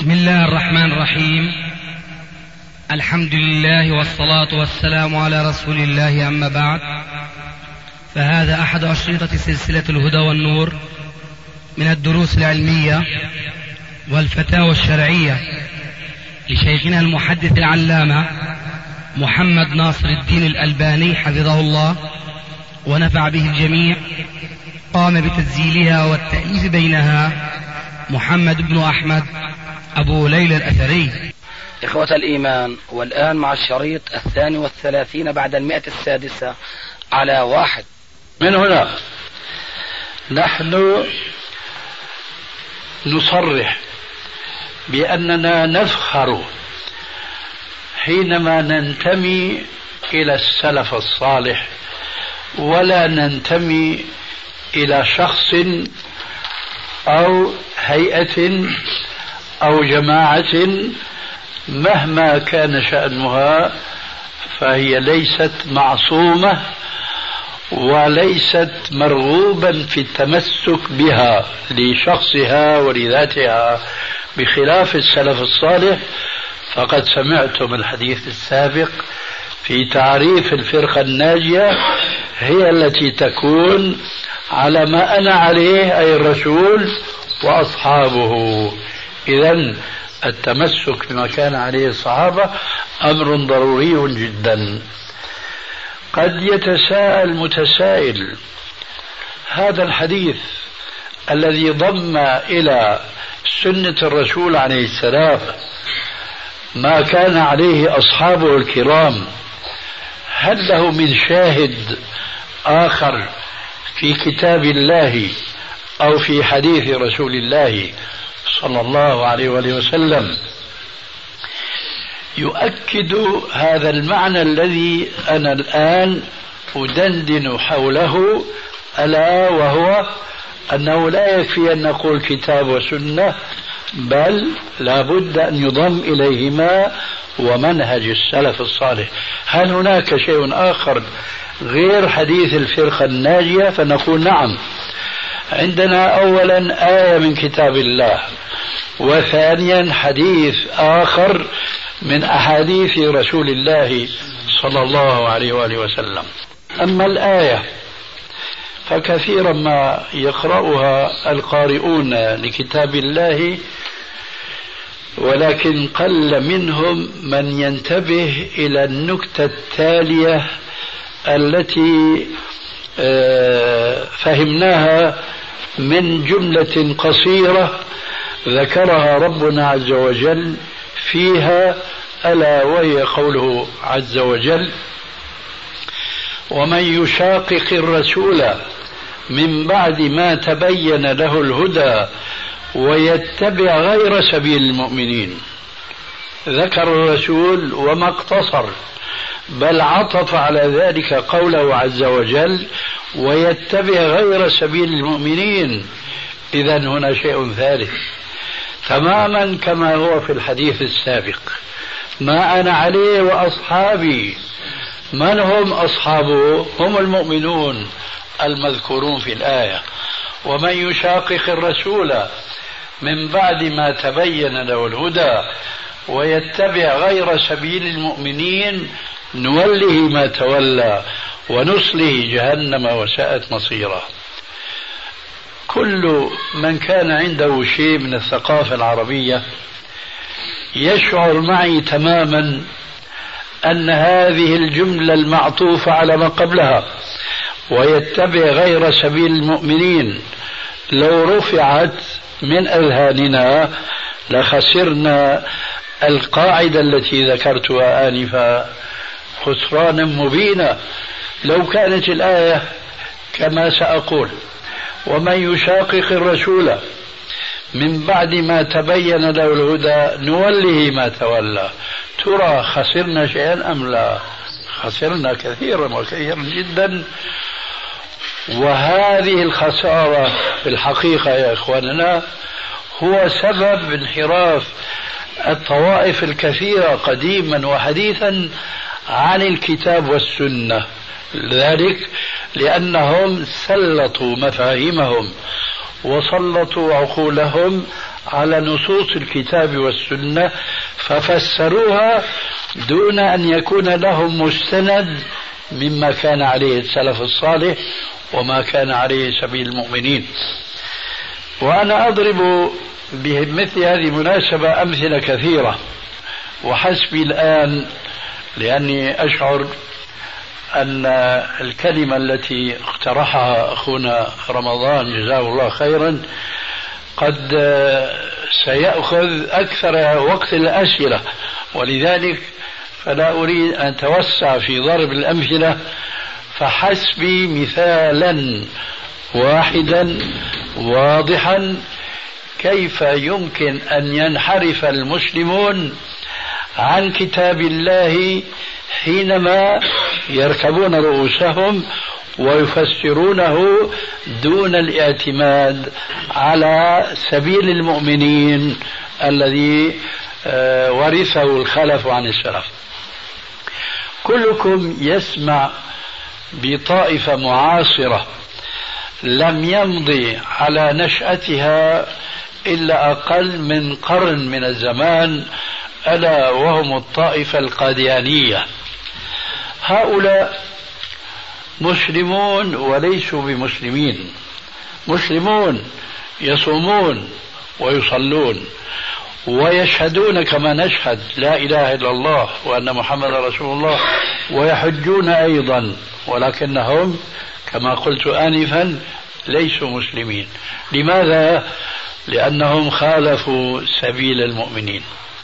بسم الله الرحمن الرحيم. الحمد لله والصلاة والسلام على رسول الله، أما بعد، فهذا أحد أشرطة سلسلة الهدى والنور من الدروس العلمية والفتاوى الشرعية لشيخنا المحدث العلامة محمد ناصر الدين الألباني حفظه الله ونفع به الجميع. قام بتسجيلها والتأليف بينها محمد بن أحمد أبو ليلى الأثري. إخوة الإيمان، والآن مع الشريط 32 بعد 106 على 1. من هنا نحن نصرح بأننا نفخر حينما ننتمي إلى السلف الصالح، ولا ننتمي إلى شخص أو هيئة أو جماعة مهما كان شأنها، فهي ليست معصومة وليست مرغوبا في التمسك بها لشخصها ولذاتها، بخلاف السلف الصالح. فقد سمعتم الحديث السابق في تعريف الفرقة الناجية، هي التي تكون على ما أنا عليه أي الرسول وأصحابه. إذن التمسك بما كان عليه الصحابة أمر ضروري جدا. قد يتساءل متسائل، هذا الحديث الذي ضم إلى سنة الرسول عليه السلام ما كان عليه أصحابه الكرام، هل له من شاهد آخر في كتاب الله أو في حديث رسول الله صلى الله عليه وآله وسلم يؤكد هذا المعنى الذي أنا الآن أدندن حوله، ألا وهو أنه لا يكفي أن نقول كتاب وسنة، بل لا بد أن يضم إليهما ومنهج السلف الصالح. هل هناك شيء آخر غير حديث الفرقة الناجية؟ فنقول نعم، عندنا أولا آية من كتاب الله، وثانيا حديث آخر من أحاديث رسول الله صلى الله عليه وآله وسلم. أما الآية فكثيرا ما يقرأها القارئون لكتاب الله، ولكن قل منهم من ينتبه إلى النكتة التالية التي فهمناها من جملة قصيرة ذكرها ربنا عز وجل فيها، ألا وهي قوله عز وجل: ومن يشاقق الرسول من بعد ما تبين له الهدى ويتبع غير سبيل المؤمنين. ذكر الرسول وما اقتصر، بل عطف على ذلك قوله عز وجل: ويتبع غير سبيل المؤمنين. إذن هنا شيء ثالث تماما كما هو في الحديث السابق: ما أنا عليه وأصحابي. من هم أصحابه؟ هم المؤمنون المذكورون في الآية. ومن يشاقق الرسول من بعد ما تبين له الهدى ويتبع غير سبيل المؤمنين نوله ما تولى ونصله جهنم وساءت مصيرا. كل من كان عنده شيء من الثقافة العربية يشعر معي تماما أن هذه الجملة المعطوفة على ما قبلها ويتبع غير سبيل المؤمنين لو رفعت من أذهاننا لخسرنا القاعدة التي ذكرتها آنفا خسرانا مبينا. لو كانت الآية كما سأقول: ومن يشاقق الرسول من بعد ما تبين له الهدى نوله ما تولى، ترى خسرنا شيئا أم لا؟ خسرنا كثيرا وكثيرا جدا. وهذه الخسارة في الحقيقة يا إخواننا هو سبب انحراف الطوائف الكثيرة قديما وحديثا عن الكتاب والسنة. ذلك لأنهم سلطوا مفاهيمهم وسلطوا عقولهم على نصوص الكتاب والسنة ففسروها دون أن يكون لهم مستند مما كان عليه السلف الصالح وما كان عليه سبيل المؤمنين. وأنا أضرب بمثل هذه المناسبة أمثلة كثيرة، وحسبي الآن لأني أشعر أن الكلمة التي اقترحها أخونا رمضان جزاه الله خيرا قد سيأخذ أكثر وقت الأسئلة، ولذلك فلا أريد أن أتوسع في ضرب الأمثلة، فحسبي مثالا واحدا واضحا كيف يمكن أن ينحرف المسلمون عن كتاب الله حينما يركبون رؤوسهم ويفسرونه دون الاعتماد على سبيل المؤمنين الذي ورثه الخلف عن السلف. كلكم يسمع بطائفة معاصرة لم يمضي على نشأتها إلا أقل من قرن من الزمان، ألا وهم الطائفة القاديانية. هؤلاء مسلمون وليسوا بمسلمين، مسلمون يصومون ويصلون ويشهدون كما نشهد لا إله إلا الله وأن محمد رسول الله، ويحجون أيضا، ولكنهم كما قلت آنفا ليسوا مسلمين. لماذا؟ لأنهم خالفوا سبيل المؤمنين،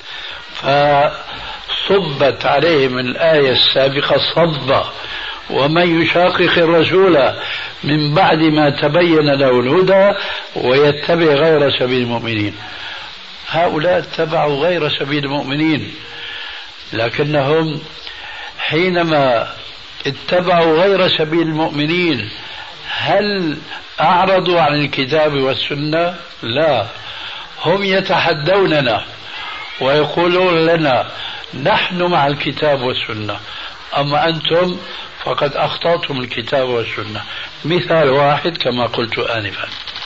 فصبت عليهم الآية السابقة صبا: ومن يشاقق الرسول من بعد ما تبين له الهدى ويتبع غير سبيل المؤمنين. هؤلاء اتبعوا غير سبيل المؤمنين، لكنهم حينما اتبعوا غير سبيل المؤمنين هل أعرضوا عن الكتاب والسنة؟ لا، هم يتحدوننا ويقولون لنا نحن مع الكتاب والسنة، أما أنتم فقد أخطأتم الكتاب والسنة. مثال واحد كما قلت آنفا،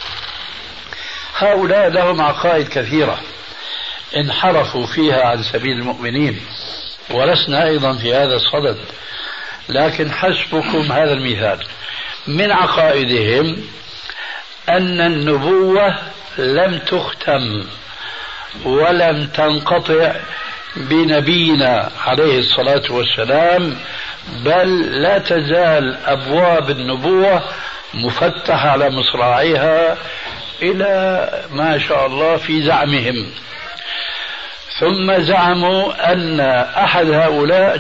هؤلاء لهم عقائد كثيرة انحرفوا فيها عن سبيل المؤمنين، ولسنا أيضا في هذا الصدد، لكن حسبكم هذا المثال. من عقائدهم أن النبوة لم تختم ولم تنقطع بنبينا عليه الصلاة والسلام، بل لا تزال أبواب النبوة مفتحة على مصراعيها إلى ما شاء الله في زعمهم. ثم زعموا أن أحد هؤلاء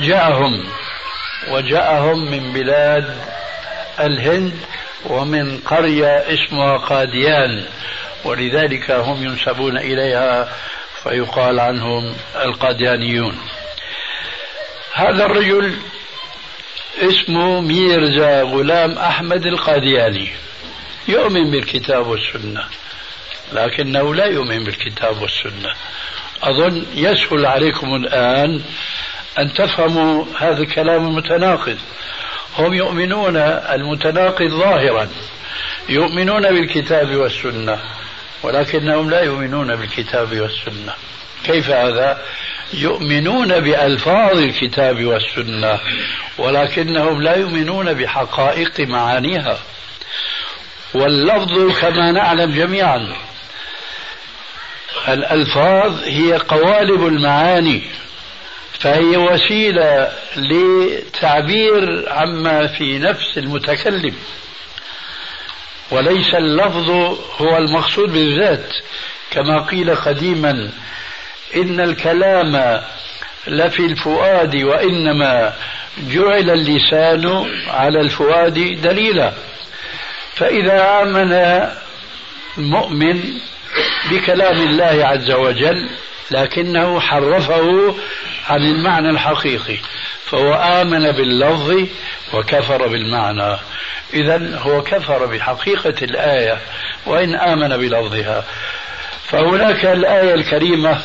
وجاءهم من بلاد الهند ومن قرية اسمها قاديان، ولذلك هم ينسبون إليها فيقال عنهم القاديانيون. هذا الرجل اسمه ميرزا غلام أحمد القادياني، يؤمن بالكتاب والسنة، لكنه لا يؤمن بالكتاب والسنة. أظن يسهل عليكم الآن أن تفهموا هذا الكلام المتناقض. هم يؤمنون المتناقض ظاهرا، يؤمنون بالكتاب والسنة، ولكنهم لا يؤمنون بالكتاب والسنة. كيف هذا؟ يؤمنون بألفاظ الكتاب والسنة، ولكنهم لا يؤمنون بحقائق معانيها. واللفظ كما نعلم جميعا الألفاظ هي قوالب المعاني، فهي وسيلة لتعبير عما في نفس المتكلم، وليس اللفظ هو المقصود بالذات. كما قيل قديما: إن الكلام لفي الفؤاد وإنما جعل اللسان على الفؤاد دليلا. فإذا آمن المؤمن بكلام الله عز وجل لكنه حرفه عن المعنى الحقيقي، فهو آمن باللفظ وكفر بالمعنى. إذن هو كفر بحقيقة الآية وإن آمن بلفظها. فهناك الآية الكريمة: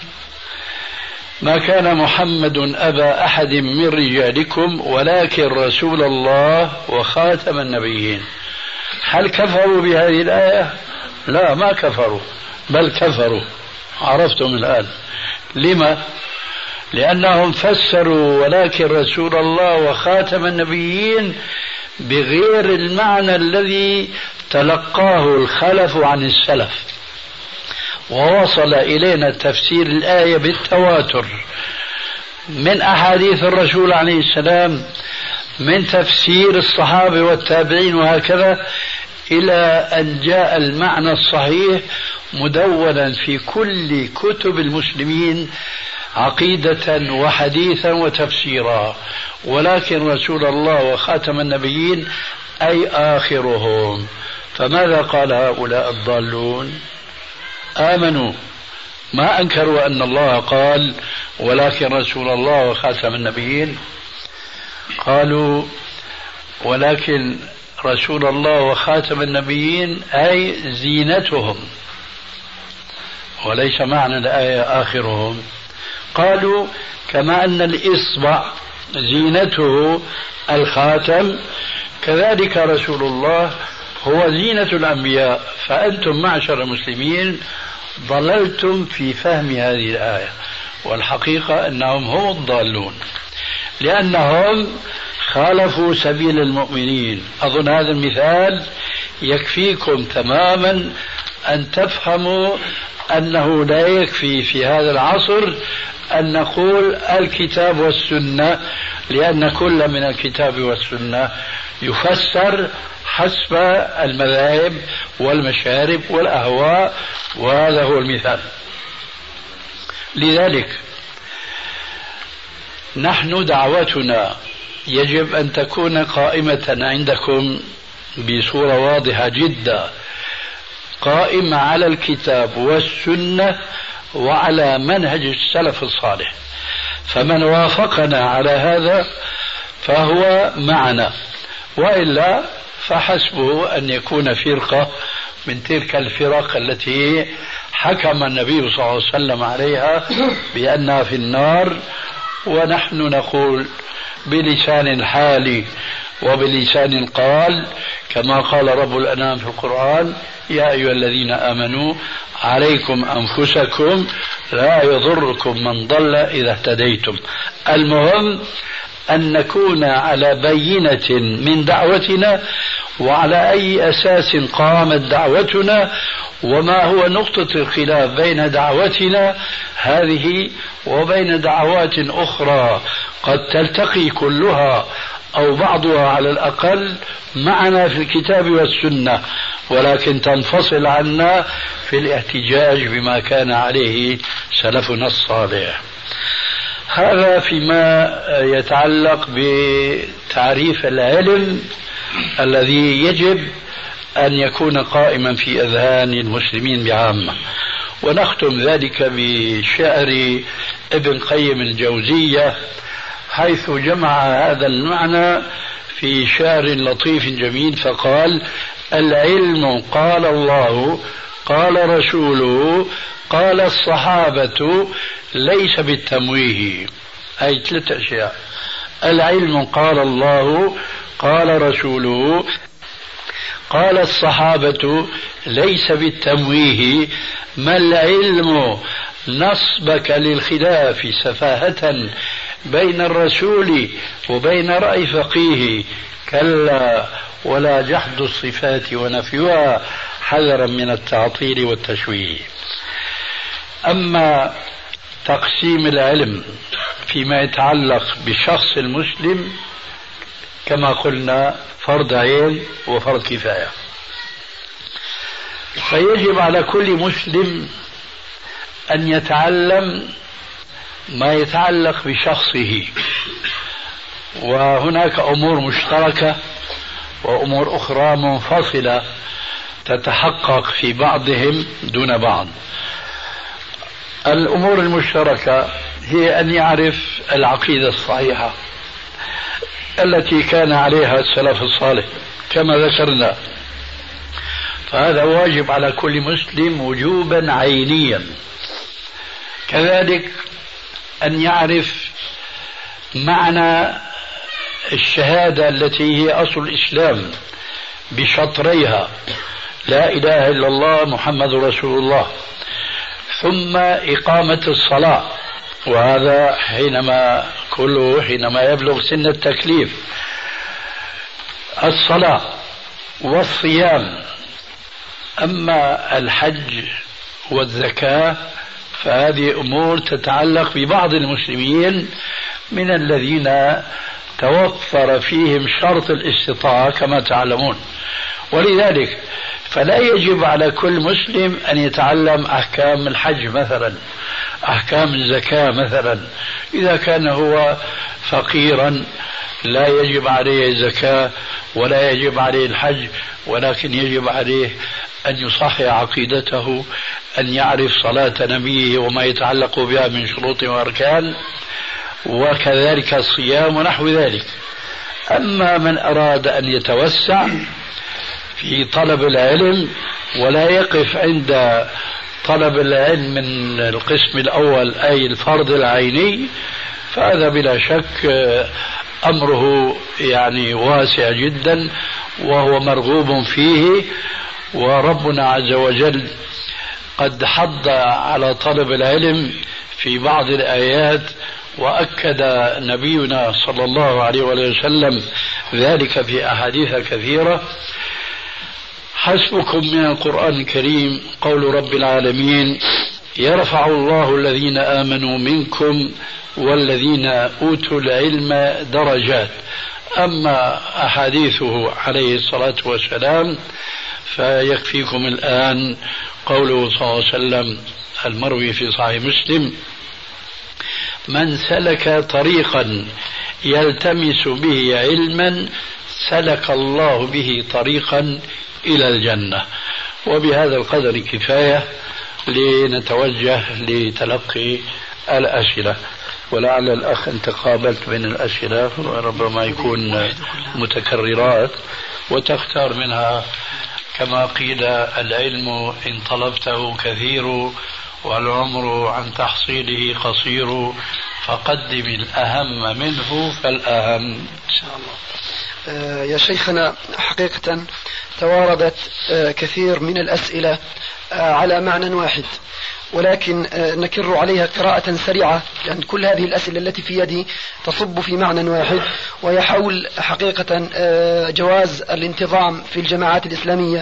ما كان محمد أبا أحد من رجالكم ولكن رسول الله وخاتم النبيين. هل كفروا بهذه الآية؟ لا، ما كفروا، بل كفروا. عرفتم الآن لما؟ لأنهم فسروا ولكن رسول الله وخاتم النبيين بغير المعنى الذي تلقاه الخلف عن السلف، ووصل إلينا تفسير الآية بالتواتر من أحاديث الرسول عليه السلام، من تفسير الصحابة والتابعين وهكذا، إلى أن جاء المعنى الصحيح مدونا في كل كتب المسلمين عقيدة وحديثا وتفسيرا. ولكن رسول الله وخاتم النبيين أي آخرهم. فماذا قال هؤلاء الضالون؟ آمنوا، ما أنكروا أن الله قال ولكن رسول الله وخاتم النبيين، قالوا ولكن رسول الله وخاتم النبيين أي زينتهم، وليس معنى الآية آخرهم. قالوا كما أن الإصبع زينته الخاتم، كذلك رسول الله هو زينة الأنبياء. فأنتم معشر المسلمين ضللتم في فهم هذه الآية، والحقيقة أنهم هم الضالون، لأنهم خالفوا سبيل المؤمنين. أظن هذا المثال يكفيكم تماما أن تفهموا أنه لا يكفي في هذا العصر أن نقول الكتاب والسنة، لأن كل من الكتاب والسنة يفسر حسب المذاهب والمشارب والأهواء، وهذا هو المثال. لذلك نحن دعوتنا يجب أن تكون قائمة عندكم بصورة واضحة جدا، قائمة على الكتاب والسنة وعلى منهج السلف الصالح. فمن وافقنا على هذا فهو معنا، وإلا فحسبه أن يكون فرقة من تلك الفرق التي حكم النبي صلى الله عليه وسلم عليها بأنها في النار، ونحن نقول بلسان الحال وبلسان القال كما قال رب الأنام في القرآن: يا أيها الذين آمنوا عليكم أنفسكم لا يضركم من ضل إذا اهتديتم. المهم أن نكون على بينة من دعوتنا، وعلى أي أساس قامت دعوتنا، وما هو نقطة الخلاف بين دعوتنا هذه وبين دعوات أخرى قد تلتقي كلها أو بعضها على الأقل معنا في الكتاب والسنة، ولكن تنفصل عنا في الاحتجاج بما كان عليه سلفنا الصالح. هذا فيما يتعلق بتعريف العلم الذي يجب أن يكون قائما في أذهان المسلمين بعامة. ونختم ذلك بشعر ابن قيم الجوزية، حيث جمع هذا المعنى في شعر لطيف جميل، فقال: العلم قال الله قال رسوله قال الصحابة ليس بالتمويه. أي 3 أشياء: العلم قال الله قال رسوله قال الصحابة ليس بالتمويه. ما العلم نصبك للخلاف سفاهة بين الرسول وبين رأي فقيه، كلا ولا جحد الصفات ونفيها حذرا من التعطيل والتشويه. أما تقسيم العلم فيما يتعلق بشخص المسلم كما قلنا فرض عين وفرض كفاية، فيجب على كل مسلم أن يتعلم ما يتعلق بشخصه، وهناك أمور مشتركة وأمور أخرى منفصلة تتحقق في بعضهم دون بعض. الأمور المشتركة هي أن يعرف العقيدة الصحيحة التي كان عليها السلف الصالح كما ذكرنا، فهذا واجب على كل مسلم وجوبا عينيا. كذلك أن يعرف معنى الشهادة التي هي أصل الإسلام بشطريها: لا إله إلا الله محمد رسول الله. ثم إقامة الصلاة، وهذا حينما يبلغ سن التكليف. الصلاة والصيام. أما الحج والزكاة فهذه أمور تتعلق ببعض المسلمين من الذين توفر فيهم شرط الاستطاعة كما تعلمون، ولذلك فلا يجب على كل مسلم أن يتعلم أحكام الحج مثلا، أحكام الزكاة مثلا. إذا كان هو فقيرا لا يجب عليه الزكاة ولا يجب عليه الحج، ولكن يجب عليه أن يصحح عقيدته، أن يعرف صلاة نبيه وما يتعلق بها من شروط وأركان، وكذلك الصيام ونحو ذلك. أما من أراد أن يتوسع في طلب العلم ولا يقف عند طلب العلم من القسم الأول أي الفرض العيني، فهذا بلا شك أمره واسع جدا وهو مرغوب فيه. وربنا عز وجل قد حض على طلب العلم في بعض الآيات، وأكد نبينا صلى الله عليه وسلم ذلك في أحاديث كثيرة. حسبكم من القرآن الكريم قول رب العالمين: يرفع الله الذين آمنوا منكم والذين أوتوا العلم درجات. أما أحاديثه عليه الصلاة والسلام فيكفيكم الآن قوله صلى الله عليه وسلم المروي في صحيح مسلم: من سلك طريقا يلتمس به علما سلك الله به طريقا إلى الجنة. وبهذا القدر كفاية لنتوجه لتلقي الأسئلة، ولعل الأخ أنت قابلت بين الأسئلة وربما يكون متكررات وتختار منها. كما قيل: العلم إن طلبته كثير والعمر عن تحصيله قصير، فقدم الأهم منه فالأهم. إن شاء الله. يا شيخنا، حقيقة تواردت كثير من الأسئلة على معنى واحد، ولكن نكر عليها قراءة سريعة، لأن كل هذه الأسئلة التي في يدي تصب في معنى واحد، وهي حول حقيقة جواز الانتظام في الجماعات الإسلامية.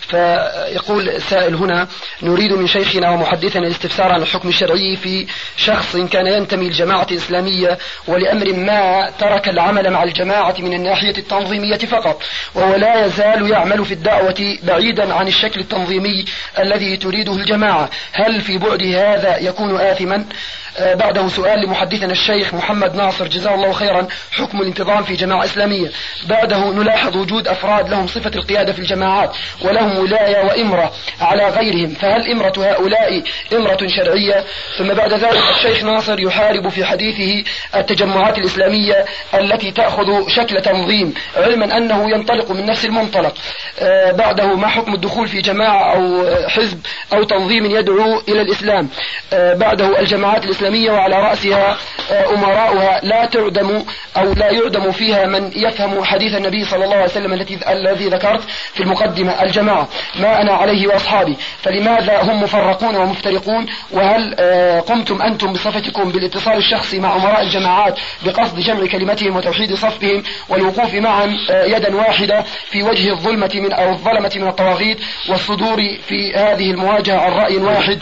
فيقول سائل هنا: نريد من شيخنا ومحدثنا الاستفسار عن الحكم الشرعي في شخص كان ينتمي لجماعة إسلامية ولأمر ما ترك العمل مع الجماعة من الناحية التنظيمية فقط، وهو لا يزال يعمل في الدعوة بعيدا عن الشكل التنظيمي الذي تريده الجماعة، هل في بعد هذا يكون آثما؟ بعده سؤال لمحدثنا الشيخ محمد ناصر جزاه الله خيرا: حكم الانتظام في جماعة إسلامية. بعده نلاحظ وجود أفراد لهم صفة القيادة في الجماعات ولهم ولاية وإمرة على غيرهم، فهل إمرة هؤلاء إمرة شرعية؟ ثم بعد ذلك الشيخ ناصر يحارب في حديثه التجمعات الإسلامية التي تأخذ شكل تنظيم، علما أنه ينطلق من نفس المنطلق. بعده: ما حكم الدخول في جماعة أو حزب أو تنظيم يدعو إلى الإسلام؟ بعده: الجماعات الإسلامية وعلى رأسها أمراؤها لا تعدم أو لا يعدم فيها من يفهم حديث النبي صلى الله عليه وسلم الذي ذكرت في المقدمة: الجماعة ما أنا عليه وأصحابي، فلماذا هم مفرقون ومفترقون؟ وهل قمتم أنتم بصفتكم بالاتصال الشخصي مع أمراء الجماعات بقصد جمع كلمتهم وتوحيد صفهم والوقوف معا يدا واحدة في وجه الظلمة من الطواغيت والصدور في هذه المواجهة عن رأي واحد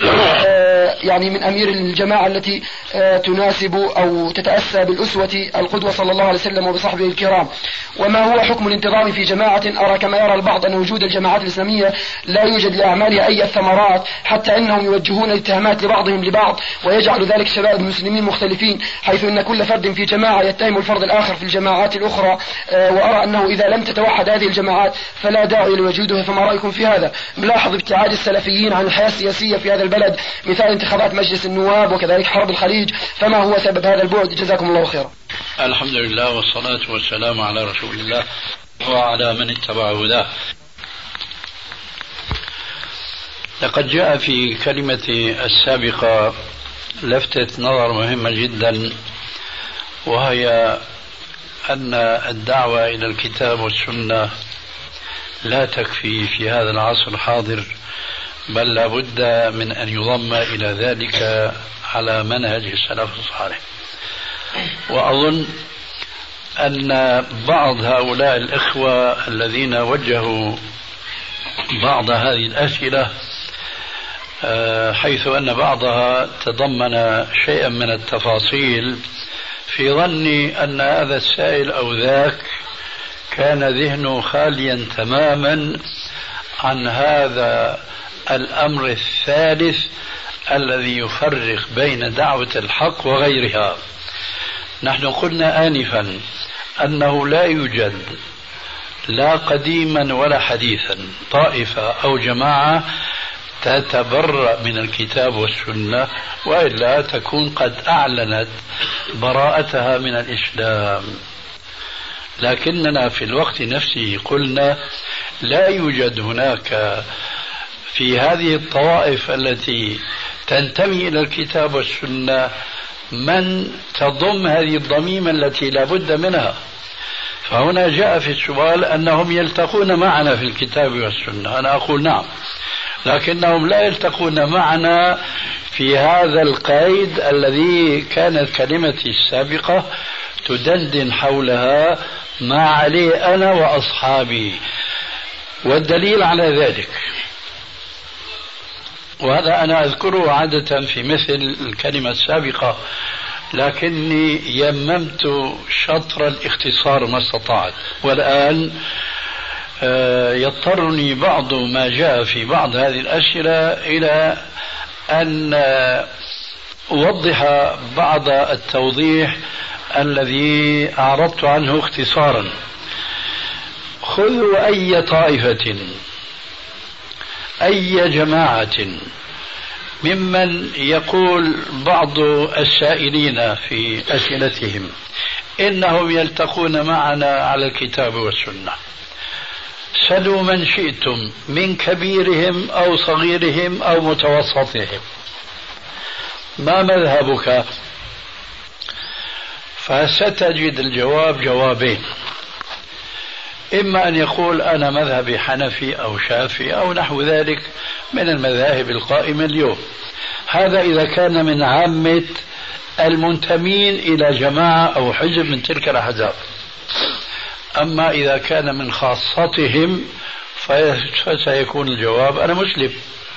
من أمير الجماعة التي تناسب أو تتأسى بالأسوة القدوة صلى الله عليه وسلم وبصحبه الكرام؟ وما هو حكم الانتظام في جماعة أرى كما يرى البعض أن وجود الجماعات الإسلامية لا يوجد لأعمالها أي ثمرات، حتى إنهم يوجهون الاتهامات لبعضهم لبعض، ويجعل ذلك شباب المسلمين مختلفين، حيث أن كل فرد في جماعة يتهم الفرد الآخر في الجماعات الأخرى. وأرى أنه إذا لم تتوحد هذه الجماعات فلا داعي لوجودها، فما رأيكم في هذا؟ ملاحظ ابتعاد السلفيين عن الحياة السياسية في هذا البلد، مثال انتخابات مجلس النواب وكذلك حرب الخليج، فما هو سبب هذا البعد؟ جزاكم الله خيرا. الحمد لله والصلاة والسلام على رسول الله وعلى من اتبع هداه. لقد جاء في كلمتي السابقة لفتة نظر مهمة جدا، وهي أن الدعوة إلى الكتاب والسنة لا تكفي في هذا العصر الحاضر بل لابد من أن يضم إلى ذلك على منهج السلف الصالح. وأظن أن بعض هؤلاء الإخوة الذين وجهوا بعض هذه الأسئلة حيث أن بعضها تضمن شيئا من التفاصيل، في ظني أن هذا السائل أو ذاك كان ذهنه خاليا تماما عن هذا الأمر الثالث الذي يفرق بين دعوة الحق وغيرها. نحن قلنا آنفا أنه لا يوجد لا قديما ولا حديثا طائفة أو جماعة تتبرأ من الكتاب والسنة، وإلا تكون قد أعلنت براءتها من الإسلام. لكننا في الوقت نفسه قلنا لا يوجد هناك في هذه الطوائف التي تنتمي إلى الكتاب والسنة من تضم هذه الضميمة التي لا بد منها. فهنا جاء في السؤال أنهم يلتقون معنا في الكتاب والسنة، أنا أقول نعم، لكنهم لا يلتقون معنا في هذا القيد الذي كانت كلمتي السابقة تدندن حولها ما عليه أنا وأصحابي. والدليل على ذلك، وهذا أنا أذكره عادة في مثل الكلمة السابقة، لكني يممت شطر الاختصار ما استطعت، والآن يضطرني بعض ما جاء في بعض هذه الأسئلة إلى أن أوضح بعض التوضيح الذي أعرضت عنه اختصارا. خذوا أي طائفة أي جماعة ممن يقول بعض السائلين في أسئلتهم إنهم يلتقون معنا على الكتاب والسنة، سلوا من شئتم من كبيرهم أو صغيرهم أو متوسطهم، ما مذهبك؟ فستجد الجواب جوابين، إما أن يقول أنا مذهبي حنفي أو شافعي أو نحو ذلك من المذاهب القائمة اليوم. هذا إذا كان من عامة المنتمين إلى جماعة أو حزب من تلك الأحزاب. أما إذا كان من خاصتهم فسيكون الجواب أنا مسلم.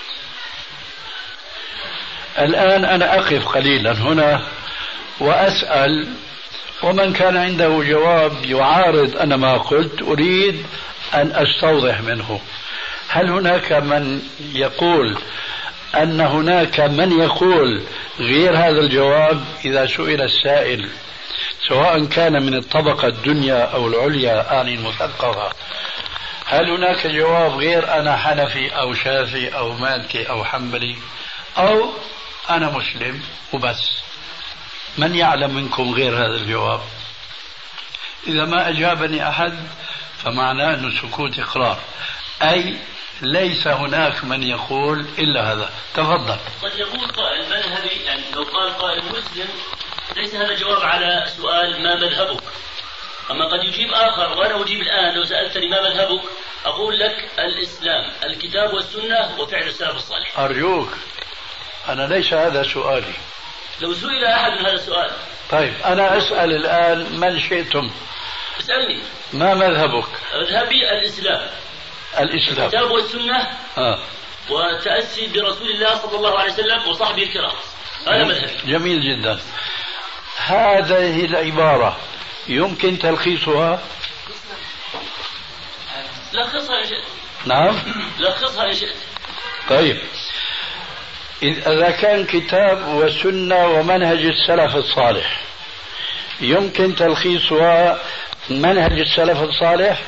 الآن أنا أقف قليلا هنا وأسأل، ومن كان عنده جواب يعارض أنا ما قلت أريد أن أستوضح منه. هل هناك من يقول أن هناك من يقول غير هذا الجواب؟ إذا سئل السائل سواء كان من الطبقة الدنيا أو العليا آن المثقفة، هل هناك جواب غير أنا حنفي أو شافعي أو مالكي أو حنبلي أو أنا مسلم وبس؟ من يعلم منكم غير هذا الجواب؟ إذا ما أجابني أحد فمعناه أن سكوت إقرار، أي ليس هناك من يقول إلا هذا. تفضل. قد يقول قائل مذهبي، يعني لو قال قائل مسلم ليس هذا جواب على سؤال ما مذهبك. أما قد يجيب آخر، وأنا أجيب الآن لو سألتني ما مذهبك أقول لك الإسلام، الكتاب والسنة وفعل السلف الصالح. أرجوك، أنا ليس هذا سؤالي. لو سئل أحد من هذا السؤال. طيب أنا أسأل الآن من شئتم. اسألني. ما مذهبك؟ مذهبي الإسلام. الإسلام. الكتاب والسنة. وتأسي برسول الله صلى الله عليه وسلم وصحبه الكرام. هذا مذهبي. جميل جدا. هذه العبارة يمكن تلخيصها؟ لخصها إن شئت. نعم. لخصها إن شئت. طيب إذا كان كتاب وسنة ومنهج السلف الصالح يمكن تلخيصها منهج السلف الصالح؟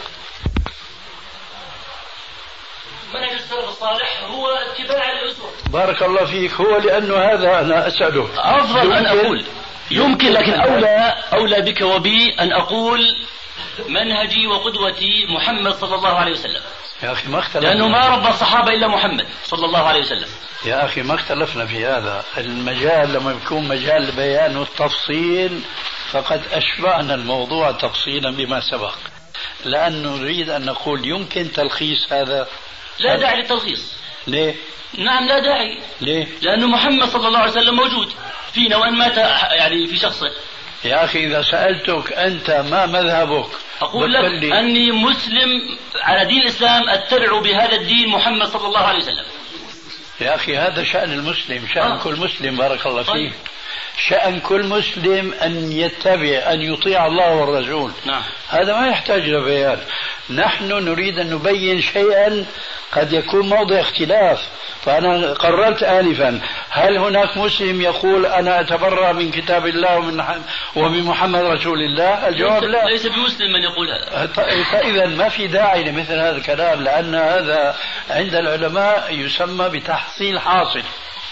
منهج السلف الصالح هو اتباع الأسوة. بارك الله فيك. هو لأنه هذا أنا أسأله. أفضل أن أقول يمكن، لكن أولى بك وبي أن أقول منهجي وقدوتي محمد صلى الله عليه وسلم. يا أخي ما اختلفنا، لأنه ما ربى الصحابة إلا محمد صلى الله عليه وسلم. يا أخي ما اختلفنا في هذا. المجال لما يكون مجال بيان والتفصيل فقد أشبعنا الموضوع تفصيلا بما سبق، لأنه نريد أن نقول يمكن تلخيص هذا. لا داعي للتلخيص. ليه؟ نعم لا داعي. ليه؟ لأنه محمد صلى الله عليه وسلم موجود فينا وأن مات يعني في شخصه. يا أخي إذا سألتك أنت ما مذهبك أقول لك أني مسلم على دين الإسلام، أتبع بهذا الدين محمد صلى الله عليه وسلم. يا أخي هذا شأن المسلم، شأن كل مسلم، بارك الله فيك. شأن كل مسلم أن يتبع، أن يطيع الله والرسول. نعم. هذا ما يحتاج لبيان. نحن نريد أن نبين شيئا قد يكون موضع اختلاف. فأنا قررت آنفا، هل هناك مسلم يقول أنا أتبرأ من كتاب الله ومن محمد رسول الله؟ الجواب لا. ليس بمسلم من يقول هذا. فإذا ما في داعي لمثل هذا الكلام، لأن هذا عند العلماء يسمى بتحصيل حاصل.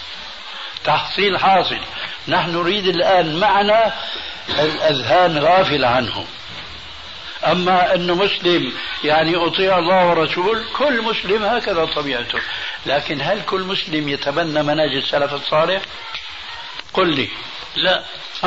تحصيل حاصل. نحن نريد الآن معنى الأذهان غافلة عنه. أما أنه مسلم يعني أطيع الله ورسول، كل مسلم هكذا طبيعته. لكن هل كل مسلم يتبنى منهج السلف الصالح؟ قل لي. لا.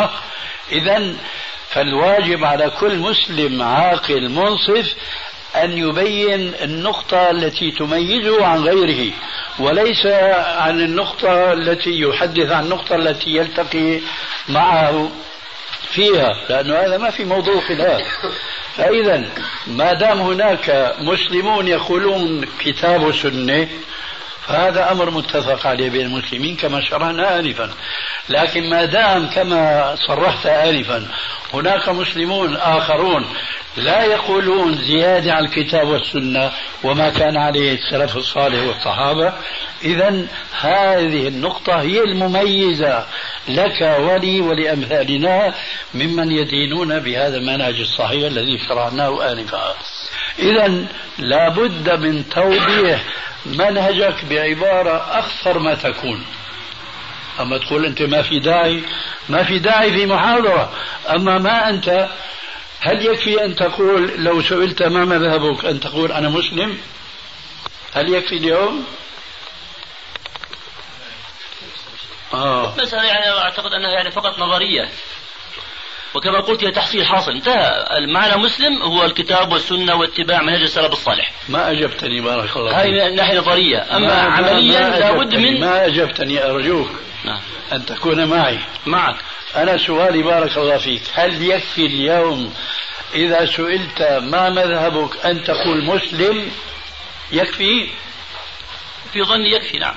إذن فالواجب على كل مسلم عاقل منصف أن يبين النقطة التي تميزه عن غيره، وليس عن النقطة التي يحدث عن النقطة التي يلتقي معه فيها، لأنه هذا ما في موضوع خلاف. فإذا ما دام هناك مسلمون يقولون كتاب وسنة فهذا أمر متفق عليه بين المسلمين كما شرحنا آنفا. لكن ما دام كما صرحت آنفا هناك مسلمون آخرون لا يقولون زيادة على الكتاب والسنة وما كان عليه السلف الصالح والصحابة، إذن هذه النقطة هي المميزة لك ولي ولأمثالنا ممن يدينون بهذا المنهج الصحيح الذي شرعناه آنفا. إذن لابد من توضيح منهجك بعبارة أخطر ما تكون. أما تقول أنت ما في داعي، ما في داعي في محاضرة. أما ما أنت، هل يكفي أن تقول لو سئلت ما مذهبك أن تقول أنا مسلم؟ هل يكفي اليوم؟ بس يعني أعتقد أنها يعني فقط نظرية، وكما قلت هي تحصيل حاصل، انتهى. المعنى مسلم هو الكتاب والسنة واتباع منهج السلف الصالح. ما أجبتني بارك الله فيك. هذه من ناحية نظرية. أما عمليا لابد من ما أجبتني، أرجوك أن تكون معي. معك. أنا سؤالي بارك الله فيك، هل يكفي اليوم إذا سئلت ما مذهبك أن تقول مسلم؟ يكفي؟ في ظني يكفي، نعم.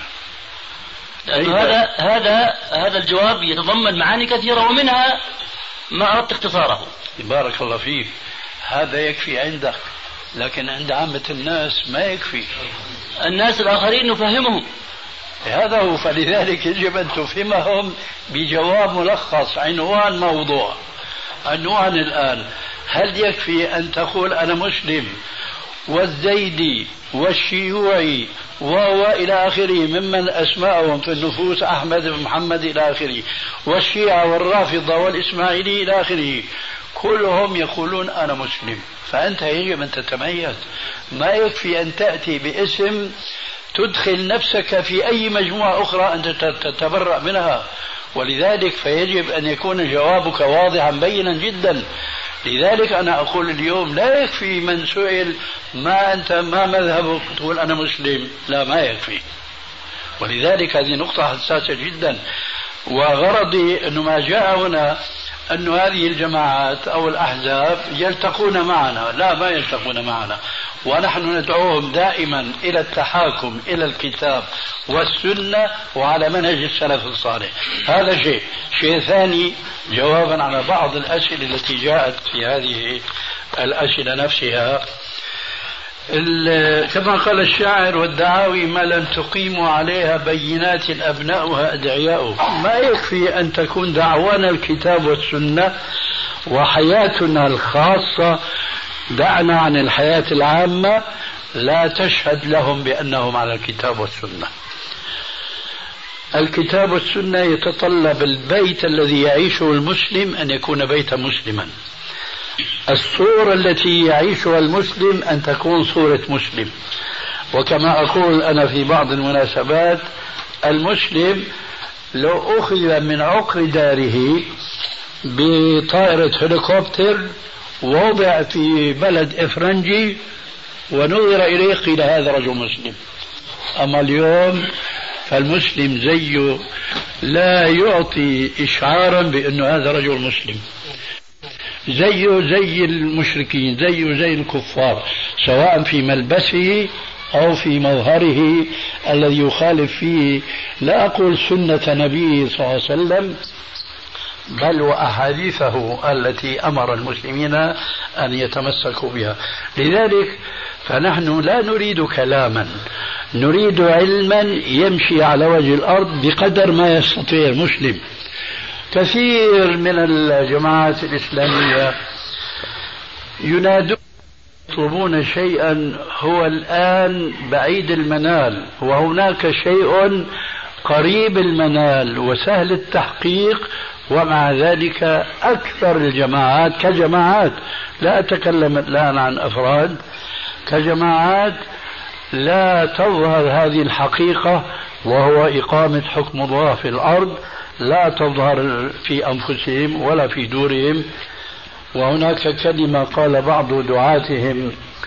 هذا الجواب يتضمن معاني كثيرة ومنها ما أردت اختصاره. بارك الله فيك. هذا يكفي عندك، لكن عند عامة الناس ما يكفي. الناس الآخرين نفهمهم. هذا هو، فلذلك يجب أن تفهمهم بجواب ملخص، عنوان موضوع. عنوان الآن، هل يكفي أن تقول أنا مسلم والزيدي والشيوعي وإلى آخره ممن أسماءهم في النفوس أحمد بن محمد إلى آخره، والشيعة والرافضة والإسماعيلي إلى آخره، كلهم يقولون أنا مسلم؟ فأنت يجب أن تتميز. ما يكفي أن تأتي باسم تدخل نفسك في أي مجموعة أخرى أنت تتبرأ منها. ولذلك فيجب أن يكون جوابك واضحا بينا جدا. لذلك أنا أقول اليوم لا يكفي من سئل ما مذهبك تقول أنا مسلم، لا، ما يكفي. ولذلك هذه نقطة حساسة جدا. وغرضي أنه ما جاء هنا أن هذه الجماعات أو الأحزاب يلتقون معنا، لا، ما يلتقون معنا. ونحن ندعوهم دائما إلى التحاكم إلى الكتاب والسنة وعلى منهج السلف الصالح. هذا شيء. شيء ثاني، جوابا على بعض الأسئلة التي جاءت في هذه الأسئلة نفسها، كما قال الشاعر: والدعاوي ما لم تقيموا عليها بينات أبناؤها أدعياء. ما يكفي أن تكون دعوانا الكتاب والسنة وحياتنا الخاصة، دعنا عن الحياة العامة، لا تشهد لهم بأنهم على الكتاب والسنة. الكتاب والسنة يتطلب البيت الذي يعيشه المسلم أن يكون بيتا مسلما. الصورة التي يعيشها المسلم أن تكون صورة مسلم. وكما أقول أنا في بعض المناسبات، المسلم لو أخذ من عقر داره بطائرة هليكوبتر ووضع في بلد إفرنجي ونظر إليه قيل هذا رجل مسلم. أما اليوم فالمسلم زيه لا يعطي إشعارا بأنه هذا رجل مسلم، زيه زي المشركين، زيه زي الكفار، سواء في ملبسه أو في مظهره الذي يخالف فيه لا أقول سنة نبيه صلى الله عليه وسلم بل وأحاديثه التي أمر المسلمين أن يتمسكوا بها. لذلك فنحن لا نريد كلاما، نريد علما يمشي على وجه الأرض بقدر ما يستطيع المسلم. كثير من الجماعات الإسلامية ينادون يطلبون شيئا هو الآن بعيد المنال، وهناك شيء قريب المنال وسهل التحقيق، ومع ذلك أكثر الجماعات كجماعات، لا أتكلم الآن عن أفراد، كجماعات لا تظهر هذه الحقيقة وهو إقامة حكم الله في الأرض، لا تظهر في أنفسهم ولا في دورهم. وهناك كلمة قال بعض دعاتهم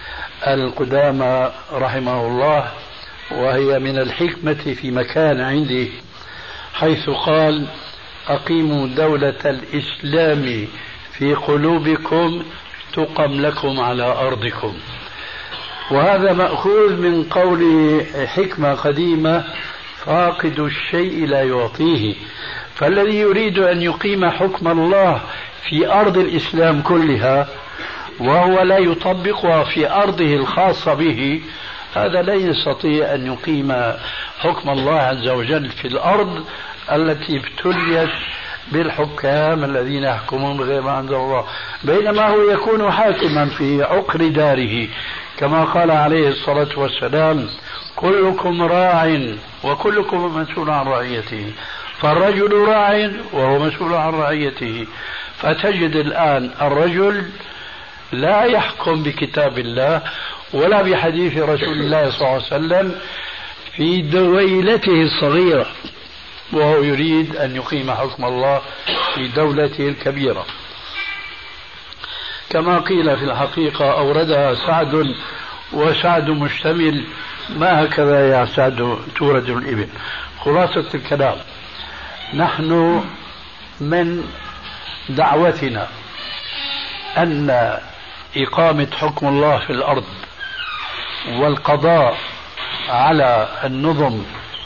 القدامى رحمه الله، وهي من الحكمة في مكان عندي، حيث قال: أقيموا دولة الإسلام في قلوبكم تقم لكم على أرضكم. وهذا مأخوذ من قول حكمة قديمة: فاقد الشيء لا يعطيه. فالذي يريد أن يقيم حكم الله في أرض الإسلام كلها وهو لا يطبقها في أرضه الخاصة به، هذا لا يستطيع أن يقيم حكم الله عز وجل في الأرض التي ابتليت بالحكام الذين يحكمون بغير ما أنزل الله، بينما هو يكون حاكما في عقر داره، كما قال عليه الصلاة والسلام: كلكم راع وكلكم مسؤول عن رعيته. فالرجل راع وهو مسؤول عن رعيته. فتجد الآن الرجل لا يحكم بكتاب الله ولا بحديث رسول الله صلى الله عليه وسلم في دويلته الصغيرة، وهو يريد أن يقيم حكم الله في دولته الكبيرة. كما قيل في الحقيقة أوردها سعد، وسعد مشتمل، ما هكذا يا سعد تورد الإبل. خلاصة الكلام: نحن من دعوتنا أن إقامة حكم الله في الأرض والقضاء على النظم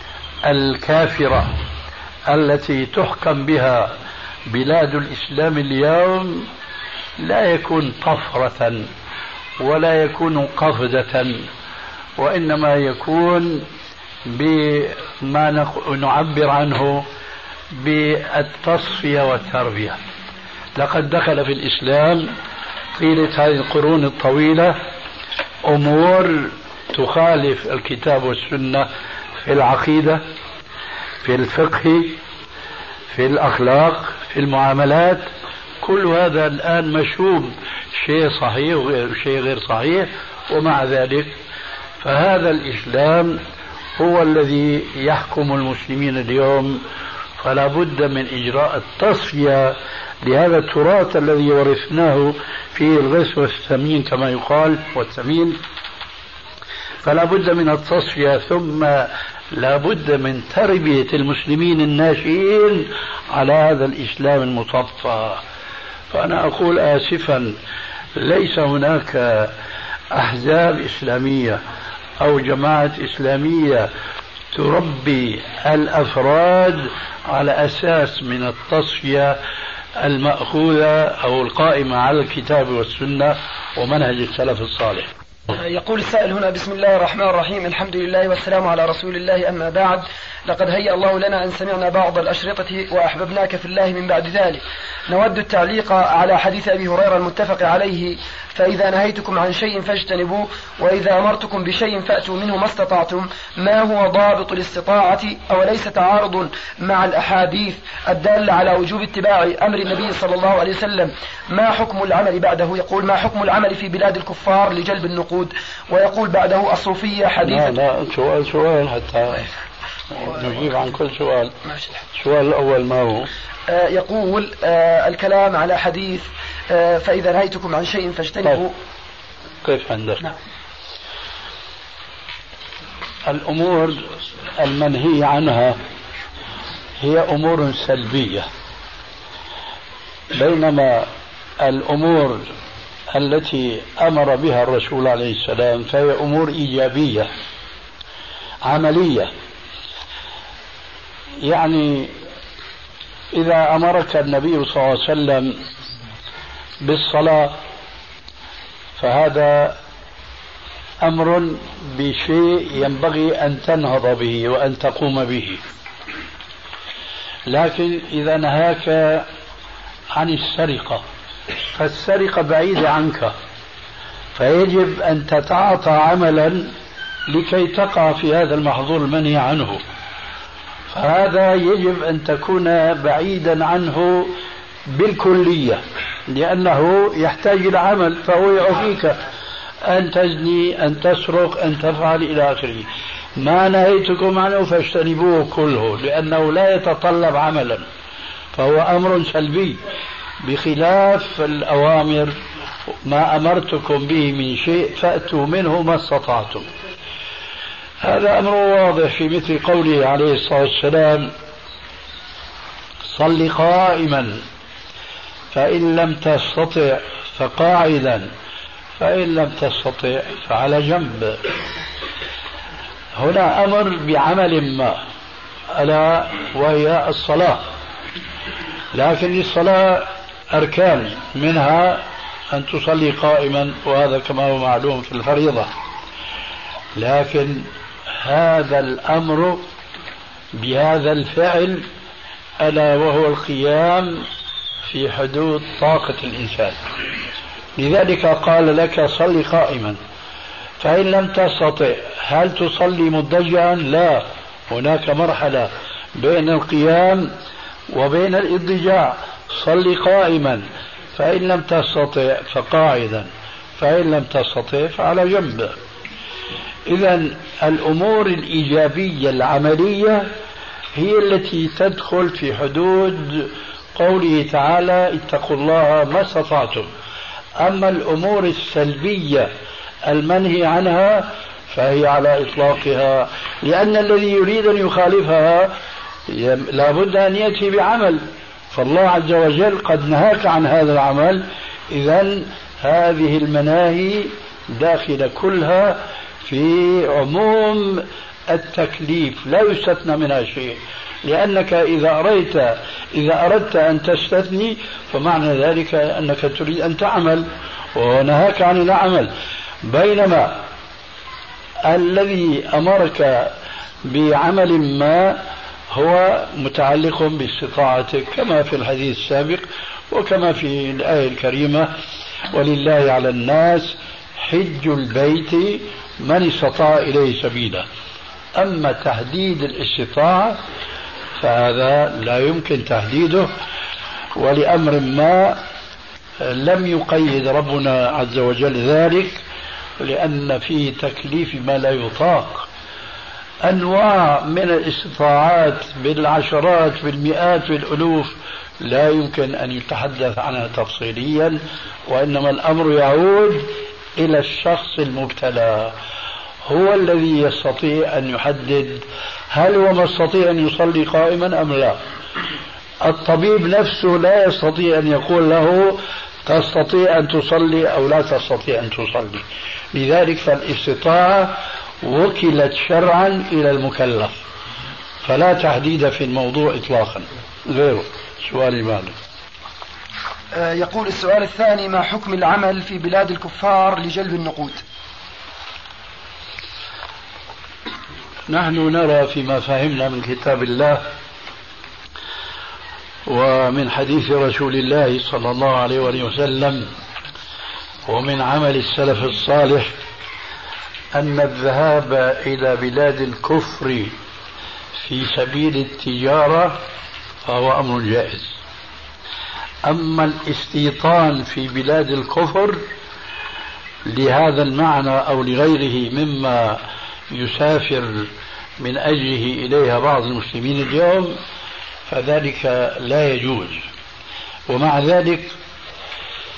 الكافرة التي تحكم بها بلاد الإسلام اليوم لا يكون طفرة ولا يكون قفزة، وإنما يكون بما نعبر عنه بالتصفية والتربية. لقد دخل في الإسلام طيلة هذه القرون الطويلة أمور تخالف الكتاب والسنة في العقيدة، في الفقه، في الأخلاق، في المعاملات. كل هذا الآن مشوب، شيء صحيح وشيء غير صحيح، ومع ذلك فهذا الإسلام هو الذي يحكم المسلمين اليوم. فلا بد من إجراء التصفية لهذا التراث الذي ورثناه في الغث والثمين كما يقال، والثمين. فلا بد من التصفية، ثم لا بد من تربية المسلمين الناشئين على هذا الإسلام المصفى. فأنا أقول آسفا، ليس هناك أحزاب إسلامية أو جماعة إسلامية تربي الأفراد على أساس من التصفية المأخوذة أو القائمة على الكتاب والسنة ومنهج السلف الصالح. يقول السائل هنا: بسم الله الرحمن الرحيم، الحمد لله والسلام على رسول الله، أما بعد، لقد هيأ الله لنا أن سمعنا بعض الأشرطة وأحببناك في الله من بعد ذلك. نود التعليق على حديث أبي هريرة المتفق عليه: فإذا نهيتكم عن شيء فاجتنبوه، وإذا أمرتكم بشيء فأتوا منه ما استطعتم. ما هو ضابط الاستطاعة؟ أوليس تعارض مع الأحاديث الدالة على وجوب اتباع أمر النبي صلى الله عليه وسلم؟ ما حكم العمل بعده؟ يقول: ما حكم العمل في بلاد الكفار لجلب النقود؟ ويقول بعده: الصوفية حديثة. لا سؤال حتى نجيب عن كل سؤال. السؤال الأول ما هو؟ يقول الكلام على حديث فإذا نهيتكم عن شيء فاجتنبوا. كيف عندك؟ نعم. الأمور المنهي عنها هي أمور سلبية، بينما الأمور التي أمر بها الرسول عليه السلام فهي أمور إيجابية عملية. يعني إذا أمرك النبي صلى الله عليه وسلم بالصلاة فهذا أمر بشيء ينبغي أن تنهض به وأن تقوم به. لكن إذا نهاك عن السرقة فالسرقة بعيدة عنك، فيجب أن تتعاطى عملا لكي تقع في هذا المحظور المنهي عنه، فهذا يجب أن تكون بعيدا عنه بالكلية، لأنه يحتاج إلى عمل، فهو يعطيك أن تزني، أن تسرق، أن تفعل إلى آخره. ما نهيتكم عنه فاجتنبوه كله، لأنه لا يتطلب عملا، فهو أمر سلبي، بخلاف الأوامر ما أمرتكم به من شيء فأتوا منه ما استطعتم. هذا أمر واضح في مثل قوله عليه الصلاة والسلام: صل قائما فإن لم تستطع فقاعدا فإن لم تستطع فعلى جنب. هنا أمر بعمل ما ألا وهي الصلاة، لكن للصلاة أركان، منها أن تصلي قائما، وهذا كما هو معلوم في الفريضة. لكن هذا الأمر بهذا الفعل ألا وهو القيام في حدود طاقة الإنسان، لذلك قال لك صلي قائما. فإن لم تستطع هل تصلي مضجعا؟ لا، هناك مرحلة بين القيام وبين الاضطجاع. صلي قائما، فإن لم تستطع فقاعدا، فإن لم تستطع فعلى جنب. إذن الأمور الإيجابية العملية هي التي تدخل في حدود قوله تعالى: اتقوا الله ما استطعتم. أما الأمور السلبية المنهي عنها فهي على إطلاقها، لأن الذي يريد أن يخالفها لابد أن يأتي بعمل، فالله عز وجل قد نهاك عن هذا العمل. إذن هذه المناهي داخلة كلها في عموم التكليف، لا يستثنى منها شيء، لأنك إذا أردت أن تستثني فمعنى ذلك أنك تريد أن تعمل ونهاك عن العمل. بينما الذي أمرك بعمل ما هو متعلق باستطاعتك، كما في الحديث السابق وكما في الآية الكريمة: ولله على الناس حج البيت من استطاع إليه سبيلا. أما تحديد الاستطاعة فهذا لا يمكن تحديده، ولأمر ما لم يقيد ربنا عز وجل ذلك، لأن فيه تكليف ما لا يطاق. أنواع من الاستطاعات بالعشرات بالمئات بالألوف لا يمكن أن يتحدث عنها تفصيليا، وإنما الأمر يعود إلى الشخص المبتلى، هو الذي يستطيع أن يحدد هل هو مستطيع أن يصلي قائما أم لا. الطبيب نفسه لا يستطيع أن يقول له تستطيع أن تصلي أو لا تستطيع أن تصلي. لذلك فالاستطاعة وكلت شرعا إلى المكلف، فلا تحديد في الموضوع إطلاقا. غيره سؤالي مالك. يقول السؤال الثاني: ما حكم العمل في بلاد الكفار لجلب النقود؟ نحن نرى فيما فهمنا من كتاب الله ومن حديث رسول الله صلى الله عليه وسلم ومن عمل السلف الصالح أن الذهاب إلى بلاد الكفر في سبيل التجارة فهو أمر جائز. أما الاستيطان في بلاد الكفر لهذا المعنى أو لغيره مما يسافر من أجله إليها بعض المسلمين اليوم فذلك لا يجوز. ومع ذلك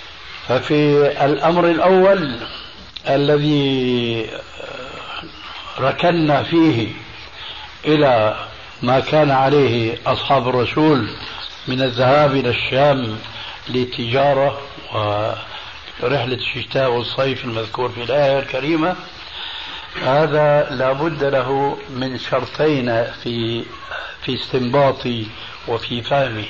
ففي الأمر الأول الذي ركنا فيه إلى ما كان عليه أصحاب الرسول من الذهاب إلى الشام للتجارة ورحلة الشتاء والصيف المذكور في الآية الكريمة، هذا لابد له من شرطين في استنباطي وفي فهمي،